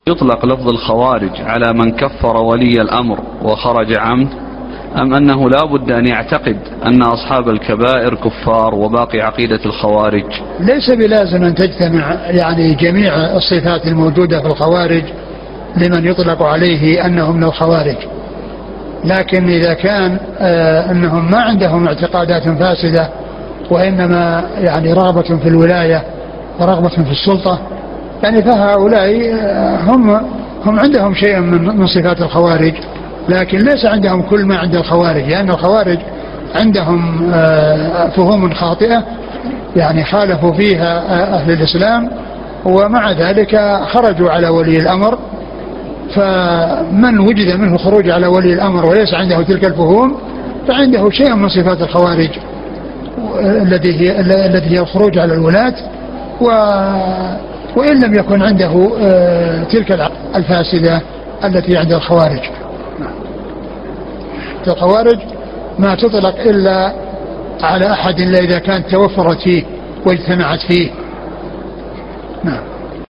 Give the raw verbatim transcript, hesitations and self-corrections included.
يطلق لفظ الخوارج على من كفر ولي الأمر وخرج عمد، أم أنه لا بد أن يعتقد أن أصحاب الكبائر كفار وباقي عقيدة الخوارج؟ ليس بلازم أن تجتمع يعني جميع الصفات الموجودة في الخوارج لمن يطلق عليه أنهم من الخوارج، لكن إذا كان آه أنهم ما عندهم اعتقادات فاسدة وإنما يعني رغبة في الولاية ورغبة في السلطة، يعني فهؤلاء هم هم عندهم شيء من من صفات الخوارج، لكن ليس عندهم كل ما عند الخوارج، لأن الخوارج عندهم فهوم خاطئة يعني خالفوا فيها أهل الإسلام، ومع ذلك خرجوا على ولي الأمر. فمن وجد منه خروج على ولي الأمر وليس عنده تلك الفهوم فعنده شيء من صفات الخوارج الذي هي الذي هي الخروج على الولاة، و وإن لم يكن عنده تلك الفاسدة التي عند الخوارج. الخوارج ما تطلق إلا على أحد إلا إذا كانت توفرت فيه واجتمعت فيه،